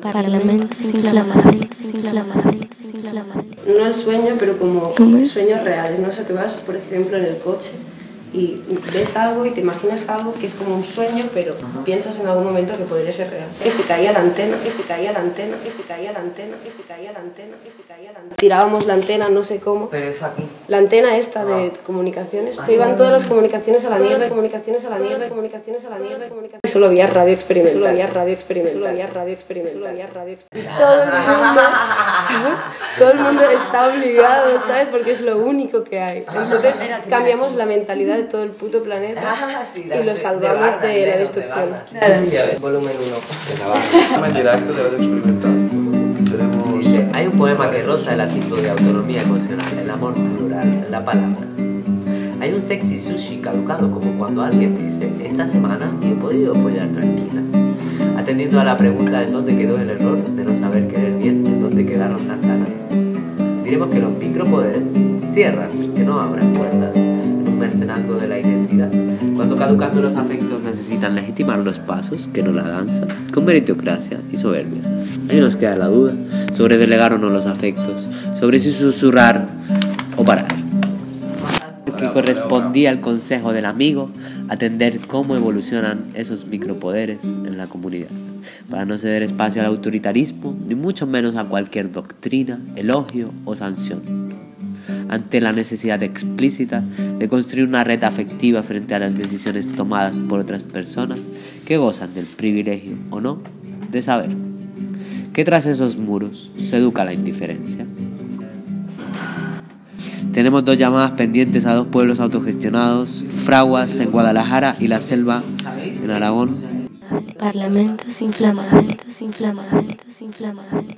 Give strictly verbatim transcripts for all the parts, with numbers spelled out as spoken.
Parlamentos inflamables, inflamables, inflamables. No el sueño, pero como sueños reales, ¿no? O sea, que vas, por ejemplo, en el coche y ves algo y te imaginas algo que es como un sueño, pero piensas en algún momento que podría ser real. Que se caía la antena, que se caía la antena, que se caía la antena, que se caía la antena, que se caía la antena. Tirábamos la antena, no sé cómo. Pero es aquí. La antena esta de comunicaciones. Se iban todas las comunicaciones a la mierda, comunicaciones a la mierda, comunicaciones a la mierda, comunicaciones. Solo había radio experimental. Solo había radio experimental. Solo había radio experimental. Solo había radio experimental. Todo el mundo, ¿sabes? Todo el mundo está obligado, ¿sabes? Porque es lo único que hay. Entonces cambiamos la mentalidad de todo el puto planeta Ah, sí, y lo salvamos de, de la destrucción. Sí, sí, a ver, volumen uno. En directo de radio experimental. Tenemos... Dice, hay un poema que roza el atisbo de autonomía emocional, el amor plural, la palabra. Hay un sexy sushi caducado como cuando alguien dice, esta semana ni he podido follar tranquila. Atendiendo a la pregunta en dónde quedó el error de no saber querer bien, en dónde quedaron las ganas. Diremos que los micropoderes cierran, que no abren puertas. Mercenazgo de la identidad. Cuando caducando los afectos necesitan legitimar los pasos, que no la danza, con meritocracia y soberbia. Ahí nos queda la duda sobre delegar o no los afectos, sobre si susurrar o parar. Que correspondía al consejo del amigo atender cómo evolucionan esos micropoderes en la comunidad, para no ceder espacio al autoritarismo, ni mucho menos a cualquier doctrina, elogio o sanción. Ante la necesidad explícita de construir una red afectiva frente a las decisiones tomadas por otras personas que gozan del privilegio o no de saber que tras esos muros se educa la indiferencia. Tenemos dos llamadas pendientes a dos pueblos autogestionados, Fraguas en Guadalajara y La Selva en Aragón. Parlamentos inflamables, inflamables, inflamables.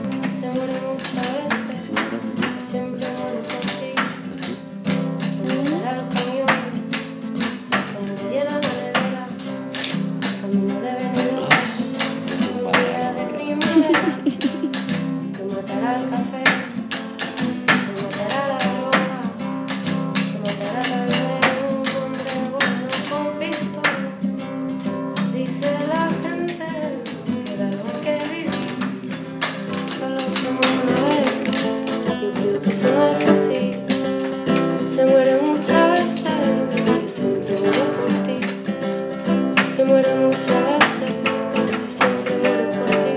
Siempre vuelvo por ti. Para el camión, cuando llena la nevera, camino de veneno, un día de primavera, que matará el café, que matará la droga, que matará tal vez un hombre bueno con pistola. Dice la gente que era lo que viví, solo somos una vez. Yo creo que eso no es así. Se muere muchas veces, yo siempre muero por ti. Se muere muchas veces, yo siempre muero por ti.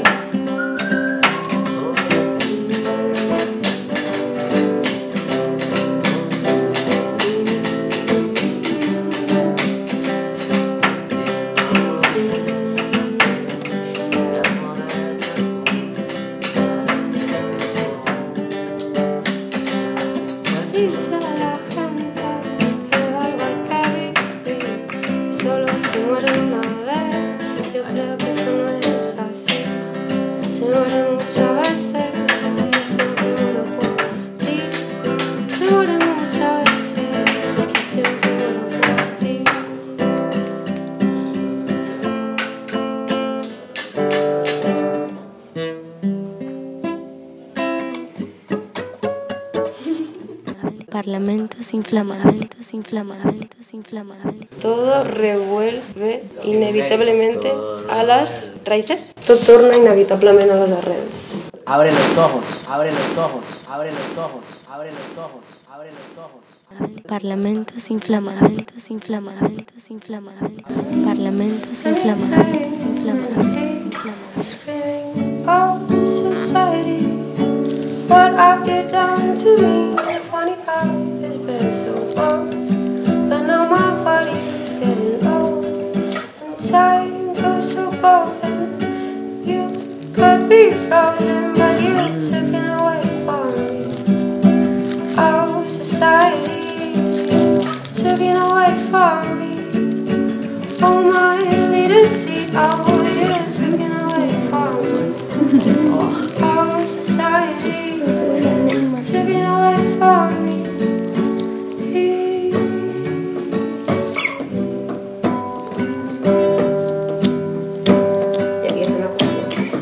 Dice la gente que algo hay que vivir, que solo se muere una vez. Yo creo que eso no es así. Se muere muchas veces, yo siempre muero por ti. Se muere muchas veces, yo siempre muero por ti. Parlamentos inflamables, inflamables, inflamables. Todo revuelve inevitablemente a las raíces. Todo torna inevitablemente a las arrels. Abre los ojos, abre los ojos, abre los ojos, abre los ojos, abre los ojos. Parlamentos inflamables, inflamables, inflamables. Parlamentos inflamables, inflamables, inflamables. Screaming, oh, society, what have you done to me? Funny how it's been so long, but now my body is getting low, and time goes so bold, and you could be frozen, but you're taken away from me. Oh, society, taken away from me. Oh, my little tea, oh, you're taken away from me. Oh, society, taken away from me. Y aquí está una cosa.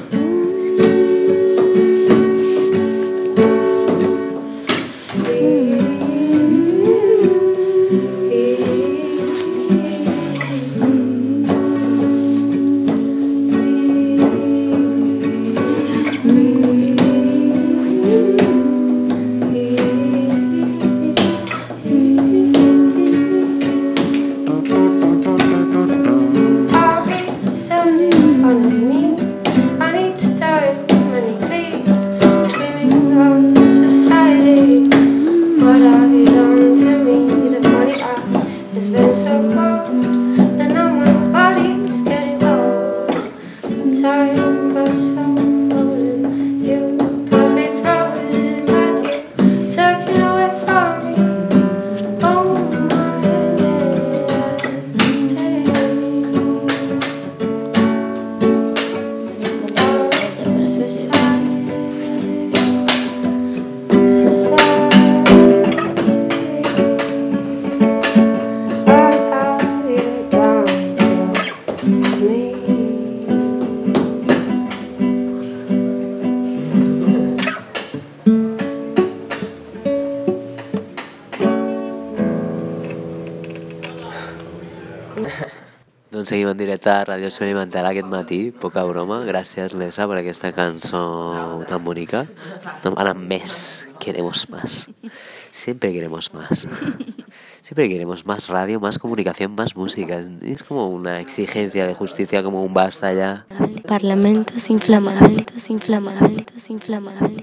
myself holding you. Got me frozen, but you took it away from me. Oh my day. Oh, society, society. What have you done to me? Doncs seguim en directe a Ràdio Experimental aquest matí, poca broma. Gràcies, Lesa, per aquesta cançó tan bonica. Estem anant més. Queremos más. Siempre queremos más. Siempre queremos más radio, más comunicación, más música. Es como una exigencia de justicia, como un basta ya. Parlamentos inflamables, inflamables, inflamables.